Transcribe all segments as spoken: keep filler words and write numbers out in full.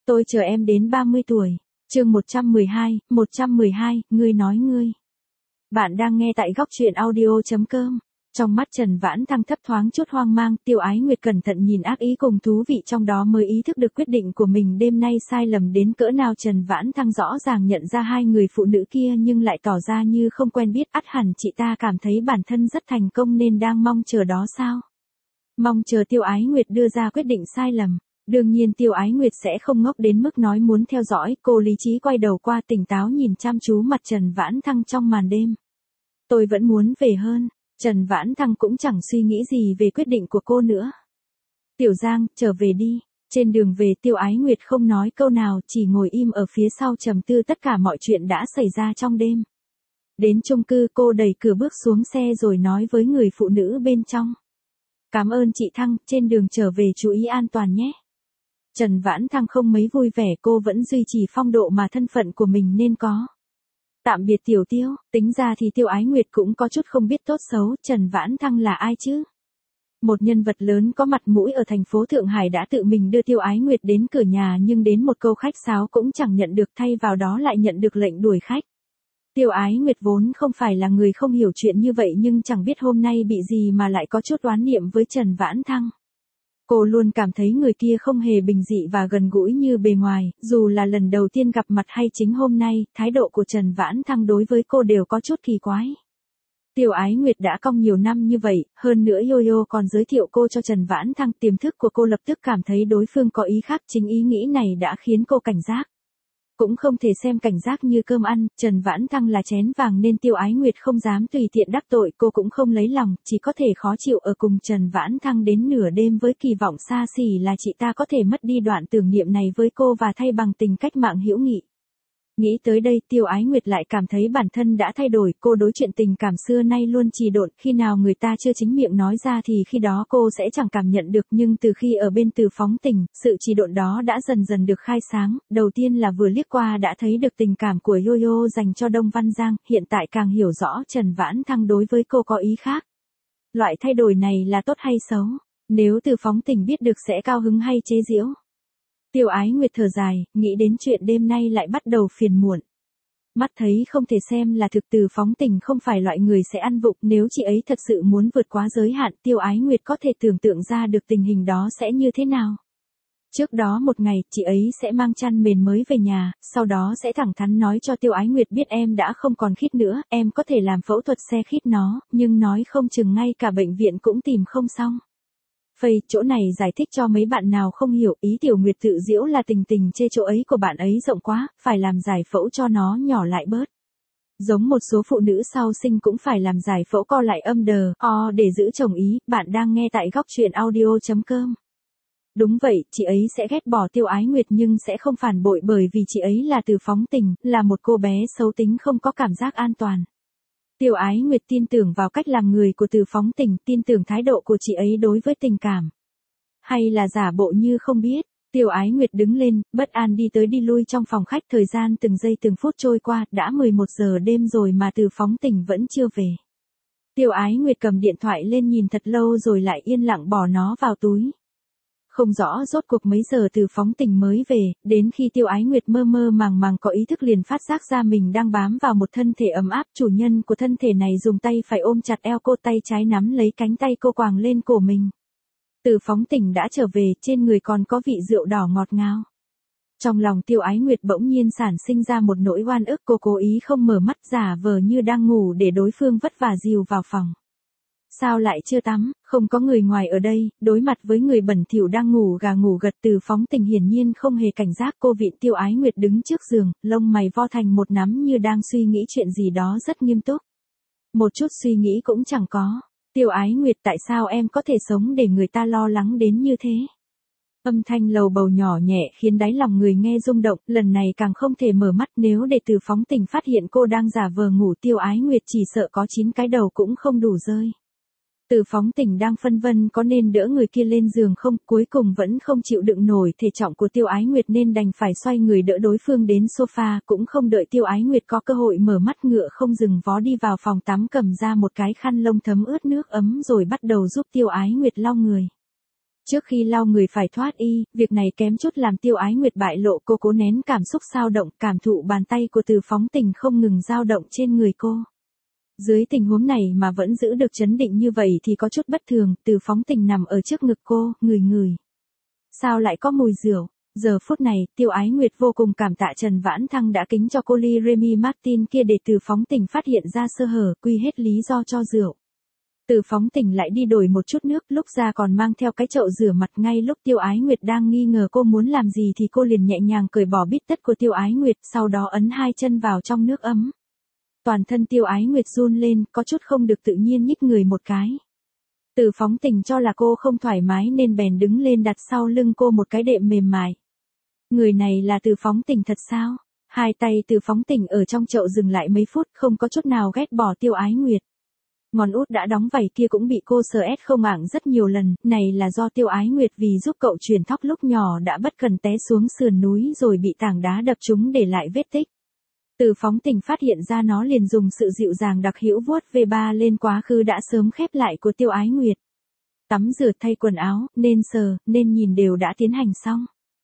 Tôi chờ em đến ba mươi tuổi. Chương một trăm mười hai, một trăm mười hai, ngươi nói ngươi. Bạn đang nghe tại góc truyện audio chấm com. Trong mắt Trần Vãn Thăng thấp thoáng chút hoang mang, Tiêu Ái Nguyệt cẩn thận nhìn ác ý cùng thú vị trong đó mới ý thức được quyết định của mình đêm nay sai lầm đến cỡ nào. Trần Vãn Thăng rõ ràng nhận ra hai người phụ nữ kia nhưng lại tỏ ra như không quen biết. Ắt hẳn chị ta cảm thấy bản thân rất thành công nên đang mong chờ đó sao? Mong chờ Tiêu Ái Nguyệt đưa ra quyết định sai lầm. Đương nhiên Tiêu Ái Nguyệt sẽ không ngốc đến mức nói muốn theo dõi, cô lý trí quay đầu qua tỉnh táo nhìn chăm chú mặt Trần Vãn Thăng trong màn đêm. Tôi vẫn muốn về hơn. Trần Vãn Thăng cũng chẳng suy nghĩ gì về quyết định của cô nữa. Tiểu Giang, trở về đi. Trên đường về Tiêu Ái Nguyệt không nói câu nào, chỉ ngồi im ở phía sau trầm tư tất cả mọi chuyện đã xảy ra trong đêm. Đến chung cư cô đẩy cửa bước xuống xe rồi nói với người phụ nữ bên trong. Cảm ơn chị Thăng, trên đường trở về chú ý an toàn nhé. Trần Vãn Thăng không mấy vui vẻ, cô vẫn duy trì phong độ mà thân phận của mình nên có. Tạm biệt Tiểu Tiêu, tính ra thì Tiêu Ái Nguyệt cũng có chút không biết tốt xấu, Trần Vãn Thăng là ai chứ? Một nhân vật lớn có mặt mũi ở thành phố Thượng Hải đã tự mình đưa Tiêu Ái Nguyệt đến cửa nhà nhưng đến một câu khách sáo cũng chẳng nhận được, thay vào đó lại nhận được lệnh đuổi khách. Tiêu Ái Nguyệt vốn không phải là người không hiểu chuyện như vậy nhưng chẳng biết hôm nay bị gì mà lại có chút oán niệm với Trần Vãn Thăng. Cô luôn cảm thấy người kia không hề bình dị và gần gũi như bề ngoài, dù là lần đầu tiên gặp mặt hay chính hôm nay, thái độ của Trần Vãn Thăng đối với cô đều có chút kỳ quái. Tiêu Ái Nguyệt đã cong nhiều năm như vậy, hơn nữa Yo-Yo còn giới thiệu cô cho Trần Vãn Thăng, tiềm thức của cô lập tức cảm thấy đối phương có ý khác, chính ý nghĩ này đã khiến cô cảnh giác. Cũng không thể xem cảnh giác như cơm ăn, Trần Vãn Thăng là chén vàng nên Tiêu Ái Nguyệt không dám tùy tiện đắc tội, cô cũng không lấy lòng, chỉ có thể khó chịu ở cùng Trần Vãn Thăng đến nửa đêm với kỳ vọng xa xỉ là chị ta có thể mất đi đoạn tưởng niệm này với cô và thay bằng tình cách mạng hữu nghị. Nghĩ tới đây Tiêu Ái Nguyệt lại cảm thấy bản thân đã thay đổi, cô đối chuyện tình cảm xưa nay luôn trì độn, khi nào người ta chưa chính miệng nói ra thì khi đó cô sẽ chẳng cảm nhận được, nhưng từ khi ở bên Từ Phóng Tình, sự trì độn đó đã dần dần được khai sáng, đầu tiên là vừa liếc qua đã thấy được tình cảm của Yo-Yo dành cho Đông Văn Giang, hiện tại càng hiểu rõ Trần Vãn Thăng đối với cô có ý khác. Loại thay đổi này là tốt hay xấu? Nếu Từ Phóng Tình biết được sẽ cao hứng hay chế giễu? Tiêu Ái Nguyệt thở dài, nghĩ đến chuyện đêm nay lại bắt đầu phiền muộn. Mắt thấy không thể xem là thực, Từ Phóng Tình không phải loại người sẽ ăn vụng, nếu chị ấy thật sự muốn vượt quá giới hạn, Tiêu Ái Nguyệt có thể tưởng tượng ra được tình hình đó sẽ như thế nào. Trước đó một ngày, chị ấy sẽ mang chăn mền mới về nhà, sau đó sẽ thẳng thắn nói cho Tiêu Ái Nguyệt biết em đã không còn khít nữa, em có thể làm phẫu thuật xe khít nó, nhưng nói không chừng ngay cả bệnh viện cũng tìm không xong. Phây, chỗ này giải thích cho mấy bạn nào không hiểu, ý Tiểu Nguyệt tự giễu là tình tình chê chỗ ấy của bạn ấy rộng quá, phải làm giải phẫu cho nó nhỏ lại bớt. Giống một số phụ nữ sau sinh cũng phải làm giải phẫu co lại âm đờ, o để giữ chồng ý, bạn đang nghe tại góc truyện audio chấm com. Đúng vậy, chị ấy sẽ ghét bỏ Tiêu Ái Nguyệt nhưng sẽ không phản bội bởi vì chị ấy là Từ Phóng Tình, là một cô bé xấu tính không có cảm giác an toàn. Tiêu Ái Nguyệt tin tưởng vào cách làm người của Từ Phóng Tình, tin tưởng thái độ của chị ấy đối với tình cảm. Hay là giả bộ như không biết, Tiêu Ái Nguyệt đứng lên, bất an đi tới đi lui trong phòng khách, thời gian từng giây từng phút trôi qua, đã mười một giờ đêm rồi mà Từ Phóng Tình vẫn chưa về. Tiêu Ái Nguyệt cầm điện thoại lên nhìn thật lâu rồi lại yên lặng bỏ nó vào túi. Không rõ rốt cuộc mấy giờ Từ Phóng Tình mới về, đến khi Tiêu Ái Nguyệt mơ mơ màng màng có ý thức liền phát giác ra mình đang bám vào một thân thể ấm áp, chủ nhân của thân thể này dùng tay phải ôm chặt eo cô, tay trái nắm lấy cánh tay cô quàng lên cổ mình. Từ Phóng Tình đã trở về, trên người còn có vị rượu đỏ ngọt ngào. Trong lòng Tiêu Ái Nguyệt bỗng nhiên sản sinh ra một nỗi oan ức, cô cố ý không mở mắt giả vờ như đang ngủ để đối phương vất vả dìu vào phòng. Sao lại chưa tắm, không có người ngoài ở đây, đối mặt với người bẩn thỉu đang ngủ gà ngủ gật, Từ Phóng Tình hiển nhiên không hề cảnh giác, cô vịn Tiêu Ái Nguyệt đứng trước giường, lông mày vo thành một nắm như đang suy nghĩ chuyện gì đó rất nghiêm túc. Một chút suy nghĩ cũng chẳng có. Tiêu Ái Nguyệt, tại sao em có thể sống để người ta lo lắng đến như thế? Âm thanh lầu bầu nhỏ nhẹ khiến đáy lòng người nghe rung động, lần này càng không thể mở mắt, nếu để Từ Phóng Tình phát hiện cô đang giả vờ ngủ, Tiêu Ái Nguyệt chỉ sợ có chín cái đầu cũng không đủ rơi. Từ Phóng Tình đang phân vân có nên đỡ người kia lên giường không, cuối cùng vẫn không chịu đựng nổi thể trọng của Tiêu Ái Nguyệt nên đành phải xoay người đỡ đối phương đến sofa, cũng không đợi Tiêu Ái Nguyệt có cơ hội mở mắt, ngựa không dừng vó đi vào phòng tắm, cầm ra một cái khăn lông thấm ướt nước ấm rồi bắt đầu giúp Tiêu Ái Nguyệt lau người. Trước khi lau người phải thoát y, việc này kém chút làm Tiêu Ái Nguyệt bại lộ, cô cố nén cảm xúc xao động, cảm thụ bàn tay của Từ Phóng Tình không ngừng dao động trên người cô. Dưới tình huống này mà vẫn giữ được trấn định như vậy thì có chút bất thường, Từ Phóng Tình nằm ở trước ngực cô, ngửi ngửi. Sao lại có mùi rượu? Giờ phút này, Tiêu Ái Nguyệt vô cùng cảm tạ Trần Vãn Thăng đã kính cho cô ly Remy Martin kia để Từ Phóng Tình phát hiện ra sơ hở, quy hết lý do cho rượu. Từ Phóng Tình lại đi đổi một chút nước, lúc ra còn mang theo cái chậu rửa mặt. Ngay lúc Tiêu Ái Nguyệt đang nghi ngờ cô muốn làm gì thì cô liền nhẹ nhàng cởi bỏ bít tất của Tiêu Ái Nguyệt, sau đó ấn hai chân vào trong nước ấm. Toàn thân Tiêu Ái Nguyệt run lên, có chút không được tự nhiên nhích người một cái. Từ Phóng Tình cho là cô không thoải mái nên bèn đứng lên đặt sau lưng cô một cái đệm mềm mại. Người này là Từ Phóng Tình thật sao? Hai tay Từ Phóng Tình ở trong chậu dừng lại mấy phút, không có chút nào ghét bỏ Tiêu Ái Nguyệt. Ngón út đã đóng vảy kia cũng bị cô sờ ét không ảng rất nhiều lần, này là do Tiêu Ái Nguyệt vì giúp cậu truyền thóc lúc nhỏ đã bất cần té xuống sườn núi rồi bị tảng đá đập trúng để lại vết tích. Từ Phóng Tình phát hiện ra nó liền dùng sự dịu dàng đặc hữu vuốt về ba lên quá khứ đã sớm khép lại của Tiêu Ái Nguyệt. Tắm rửa thay quần áo, nên sờ, nên nhìn đều đã tiến hành xong.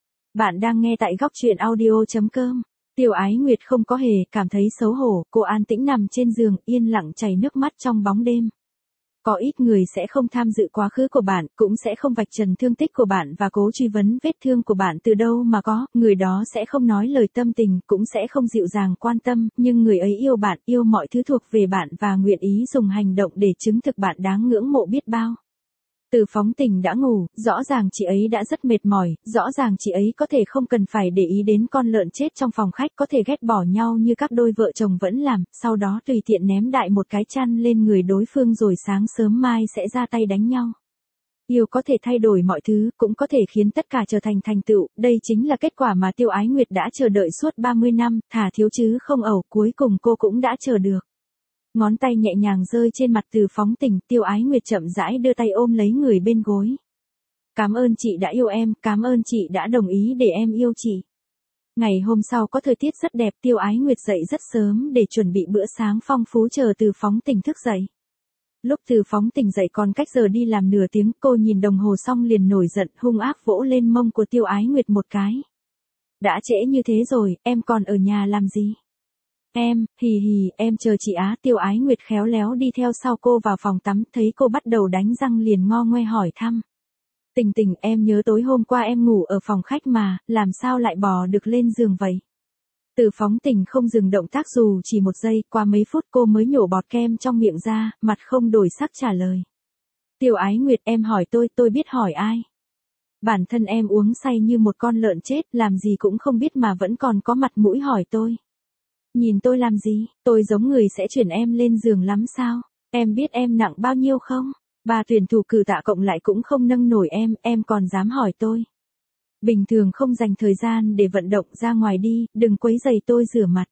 Bạn đang nghe tại góc truyện audio chấm com. Tiêu Ái Nguyệt không có hề cảm thấy xấu hổ, cô an tĩnh nằm trên giường, yên lặng chảy nước mắt trong bóng đêm. Có ít người sẽ không tham dự quá khứ của bạn, cũng sẽ không vạch trần thương tích của bạn và cố truy vấn vết thương của bạn từ đâu mà có, người đó sẽ không nói lời tâm tình, cũng sẽ không dịu dàng quan tâm, nhưng người ấy yêu bạn, yêu mọi thứ thuộc về bạn và nguyện ý dùng hành động để chứng thực bạn đáng ngưỡng mộ biết bao. Từ Phóng Tình đã ngủ, rõ ràng chị ấy đã rất mệt mỏi, rõ ràng chị ấy có thể không cần phải để ý đến con lợn chết trong phòng khách, có thể ghét bỏ nhau như các đôi vợ chồng vẫn làm, sau đó tùy tiện ném đại một cái chăn lên người đối phương rồi sáng sớm mai sẽ ra tay đánh nhau. Yêu có thể thay đổi mọi thứ, cũng có thể khiến tất cả trở thành thành tựu, đây chính là kết quả mà Tiêu Ái Nguyệt đã chờ đợi suốt ba mươi năm, thà thiếu chứ không ẩu, cuối cùng cô cũng đã chờ được. Ngón tay nhẹ nhàng rơi trên mặt Từ Phóng Tình, Tiêu Ái Nguyệt chậm rãi đưa tay ôm lấy người bên gối. Cảm ơn chị đã yêu em, cảm ơn chị đã đồng ý để em yêu chị. Ngày hôm sau có thời tiết rất đẹp, Tiêu Ái Nguyệt dậy rất sớm để chuẩn bị bữa sáng phong phú chờ Từ Phóng Tình thức dậy. Lúc Từ Phóng Tình dậy còn cách giờ đi làm nửa tiếng, cô nhìn đồng hồ xong liền nổi giận, hung ác vỗ lên mông của Tiêu Ái Nguyệt một cái. Đã trễ như thế rồi, em còn ở nhà làm gì? Em, hì hì, em chờ chị á. Tiêu Ái Nguyệt khéo léo đi theo sau cô vào phòng tắm, thấy cô bắt đầu đánh răng liền ngo ngoe hỏi thăm. Tình Tình, em nhớ tối hôm qua em ngủ ở phòng khách mà, làm sao lại bò được lên giường vậy? Từ Phóng Tình không dừng động tác dù chỉ một giây, qua mấy phút cô mới nhổ bọt kem trong miệng ra, mặt không đổi sắc trả lời. Tiêu Ái Nguyệt, em hỏi tôi, tôi biết hỏi ai? Bản thân em uống say như một con lợn chết, làm gì cũng không biết mà vẫn còn có mặt mũi hỏi tôi. Nhìn tôi làm gì, tôi giống người sẽ chuyển em lên giường lắm sao? Em biết em nặng bao nhiêu không? Ba tuyển thủ cử tạ cộng lại cũng không nâng nổi em, em còn dám hỏi tôi. Bình thường không dành thời gian để vận động, ra ngoài đi, đừng quấy rầy tôi rửa mặt.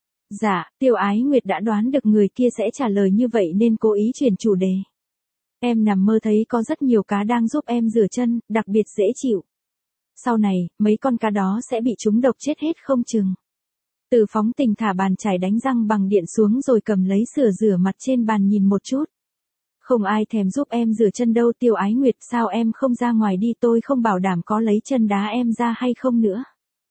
Dạ, Tiêu Ái Nguyệt đã đoán được người kia sẽ trả lời như vậy nên cố ý chuyển chủ đề. Em nằm mơ thấy có rất nhiều cá đang giúp em rửa chân, đặc biệt dễ chịu. Sau này, mấy con cá đó sẽ bị trúng độc chết hết không chừng. Từ Phóng Tình thả bàn chải đánh răng bằng điện xuống rồi cầm lấy sửa rửa mặt trên bàn nhìn một chút. Không ai thèm giúp em rửa chân đâu. Tiêu Ái Nguyệt, sao em không ra ngoài đi, tôi không bảo đảm có lấy chân đá em ra hay không nữa.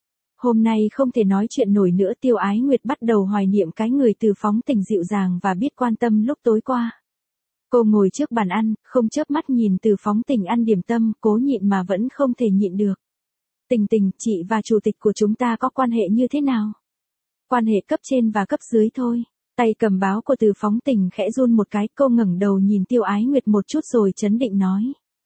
Hôm nay không thể nói chuyện nổi nữa. Tiêu Ái Nguyệt bắt đầu hoài niệm cái người Từ Phóng Tình dịu dàng và biết quan tâm lúc tối qua. Cô ngồi trước bàn ăn, không chớp mắt nhìn Từ Phóng Tình ăn điểm tâm, cố nhịn mà vẫn không thể nhịn được. Tình Tình, chị và chủ tịch của chúng ta có quan hệ như thế nào? Quan hệ cấp trên và cấp dưới thôi. Tay cầm báo của Từ Phóng Tình khẽ run một cái, cô ngẩng đầu nhìn Tiêu Ái Nguyệt một chút rồi trấn định nói.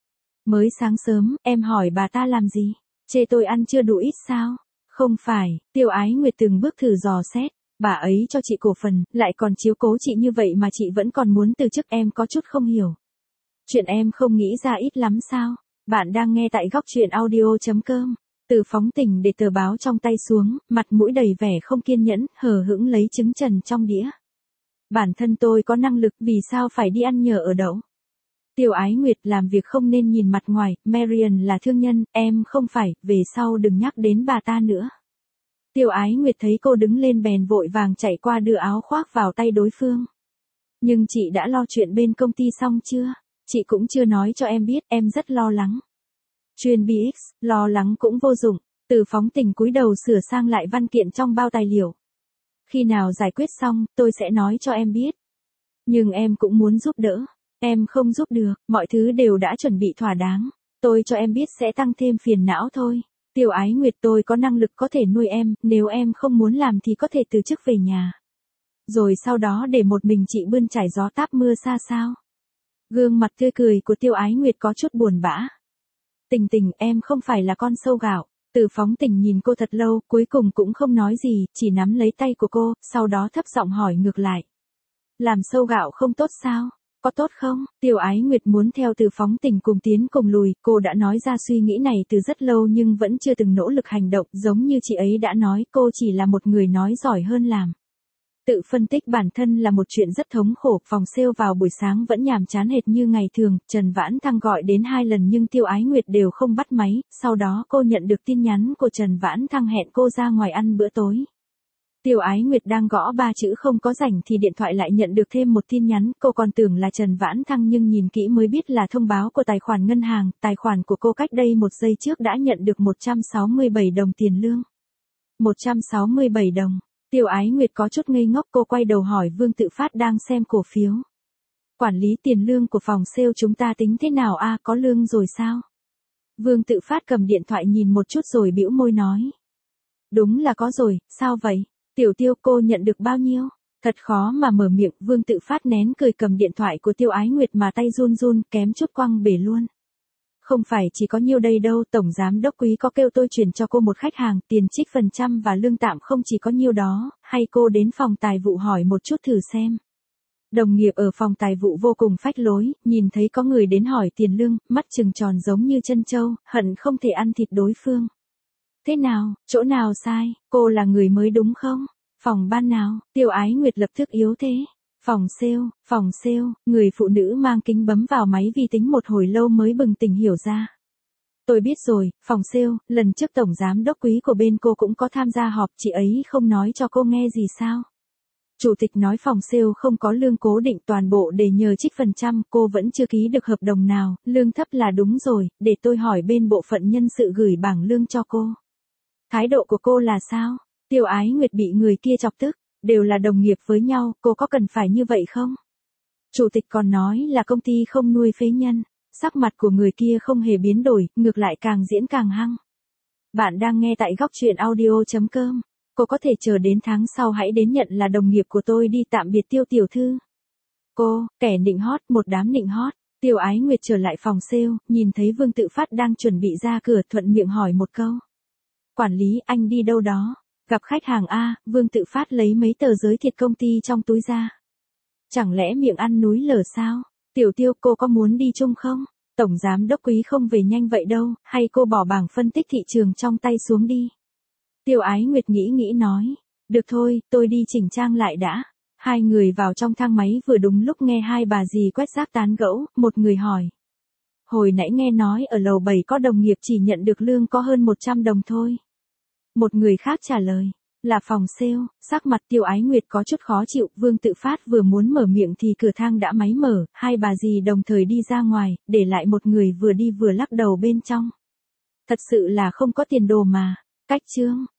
Mới sáng sớm, em hỏi bà ta làm gì? Chê tôi ăn chưa đủ ít sao? Không phải, Tiêu Ái Nguyệt từng bước thử dò xét. Bà ấy cho chị cổ phần, lại còn chiếu cố chị như vậy mà chị vẫn còn muốn từ chức, em có chút không hiểu. Chuyện em không nghĩ ra ít lắm sao? Bạn đang nghe tại góc truyện audio chấm com. Từ Phóng Tình để tờ báo trong tay xuống, mặt mũi đầy vẻ không kiên nhẫn, hờ hững lấy trứng trần trong đĩa. Bản thân tôi có năng lực, vì sao phải đi ăn nhờ ở đậu? Tiêu Ái Nguyệt, làm việc không nên nhìn mặt ngoài, Marian là thương nhân, em không phải, về sau đừng nhắc đến bà ta nữa. Tiêu Ái Nguyệt thấy cô đứng lên bèn vội vàng chạy qua đưa áo khoác vào tay đối phương. Nhưng chị đã lo chuyện bên công ty xong chưa? Chị cũng chưa nói cho em biết, em rất lo lắng. Chuyên bê ích, lo lắng cũng vô dụng, Từ Phóng Tình cúi đầu sửa sang lại văn kiện trong bao tài liệu. Khi nào giải quyết xong, tôi sẽ nói cho em biết. Nhưng em cũng muốn giúp đỡ. Em không giúp được, mọi thứ đều đã chuẩn bị thỏa đáng. Tôi cho em biết sẽ tăng thêm phiền não thôi. Tiêu Ái Nguyệt, tôi có năng lực có thể nuôi em, nếu em không muốn làm thì có thể từ chức về nhà. Rồi sau đó để một mình chị bươn trải gió táp mưa xa sao. Gương mặt tươi cười của Tiêu Ái Nguyệt có chút buồn bã. Tình Tình, em không phải là con sâu gạo. Từ Phóng Tình nhìn cô thật lâu, cuối cùng cũng không nói gì, chỉ nắm lấy tay của cô, sau đó thấp giọng hỏi ngược lại. Làm sâu gạo không tốt sao? Có tốt không? Tiêu Ái Nguyệt muốn theo Từ Phóng Tình cùng tiến cùng lùi, cô đã nói ra suy nghĩ này từ rất lâu nhưng vẫn chưa từng nỗ lực hành động, giống như chị ấy đã nói, cô chỉ là một người nói giỏi hơn làm. Tự phân tích bản thân là một chuyện rất thống khổ, phòng sale vào buổi sáng vẫn nhàm chán hệt như ngày thường, Trần Vãn Thăng gọi đến hai lần nhưng Tiêu Ái Nguyệt đều không bắt máy, sau đó cô nhận được tin nhắn của Trần Vãn Thăng hẹn cô ra ngoài ăn bữa tối. Tiêu Ái Nguyệt đang gõ ba chữ không có rảnh thì điện thoại lại nhận được thêm một tin nhắn, cô còn tưởng là Trần Vãn Thăng nhưng nhìn kỹ mới biết là thông báo của tài khoản ngân hàng, tài khoản của cô cách đây một giây trước đã nhận được một trăm sáu mươi bảy đồng tiền lương. một trăm sáu mươi bảy đồng. Tiêu Ái Nguyệt có chút ngây ngốc, cô quay đầu hỏi Vương Tự Phát đang xem cổ phiếu. Quản lý tiền lương của phòng sale chúng ta tính thế nào a, có lương rồi sao? Vương Tự Phát cầm điện thoại nhìn một chút rồi bĩu môi nói. Đúng là có rồi, sao vậy? Tiểu Tiêu, cô nhận được bao nhiêu? Thật khó mà mở miệng, Vương Tự Phát nén cười cầm điện thoại của Tiêu Ái Nguyệt mà tay run run, kém chút quăng bể luôn. Không phải chỉ có nhiêu đây đâu, Tổng Giám Đốc Quý có kêu tôi chuyển cho cô một khách hàng, tiền trích phần trăm và lương tạm không chỉ có nhiêu đó, hay cô đến phòng tài vụ hỏi một chút thử xem. Đồng nghiệp ở phòng tài vụ vô cùng phách lối, nhìn thấy có người đến hỏi tiền lương, mắt trừng tròn giống như chân trâu, hận không thể ăn thịt đối phương. Thế nào, chỗ nào sai, cô là người mới đúng không? Phòng ban nào? Tiêu Ái Nguyệt lập tức yếu thế. Phòng sale, phòng sale, người phụ nữ mang kính bấm vào máy vi tính một hồi lâu mới bừng tỉnh hiểu ra. Tôi biết rồi, phòng sale, lần trước Tổng Giám Đốc Quý của bên cô cũng có tham gia họp, chị ấy không nói cho cô nghe gì sao? Chủ tịch nói phòng sale không có lương cố định, toàn bộ để nhờ trích phần trăm, cô vẫn chưa ký được hợp đồng nào, lương thấp là đúng rồi, để tôi hỏi bên bộ phận nhân sự gửi bảng lương cho cô. Thái độ của cô là sao? Tiêu Ái Nguyệt bị người kia chọc tức, đều là đồng nghiệp với nhau, cô có cần phải như vậy không? Chủ tịch còn nói là công ty không nuôi phế nhân, sắc mặt của người kia không hề biến đổi, ngược lại càng diễn càng hăng. Bạn đang nghe tại góc truyện audio chấm com, cô có thể chờ đến tháng sau hãy đến nhận là đồng nghiệp của tôi đi, tạm biệt Tiêu tiểu thư. Cô, kẻ nịnh hót, một đám nịnh hót. Tiêu Ái Nguyệt trở lại phòng sale, nhìn thấy Vương Tự Phát đang chuẩn bị ra cửa, thuận miệng hỏi một câu. Quản lý, anh đi đâu đó? Gặp khách hàng a, Vương Tự Phát lấy mấy tờ giới thiệu công ty trong túi ra. Chẳng lẽ miệng ăn núi lở sao? Tiểu Tiêu, cô có muốn đi chung không? Tổng Giám Đốc Quý không về nhanh vậy đâu, hay cô bỏ bảng phân tích thị trường trong tay xuống đi? Tiêu Ái Nguyệt nghĩ nghĩ nói. Được thôi, tôi đi chỉnh trang lại đã. Hai người vào trong thang máy vừa đúng lúc nghe hai bà dì quét rác tán gẫu, một người hỏi. Hồi nãy nghe nói ở lầu bảy có đồng nghiệp chỉ nhận được lương có hơn một trăm đồng thôi. Một người khác trả lời, là phòng sale. Sắc mặt Tiêu Ái Nguyệt có chút khó chịu, Vương Tự Phát vừa muốn mở miệng thì cửa thang đã máy mở, hai bà dì đồng thời đi ra ngoài, để lại một người vừa đi vừa lắc đầu bên trong. Thật sự là không có tiền đồ mà. Cách chương.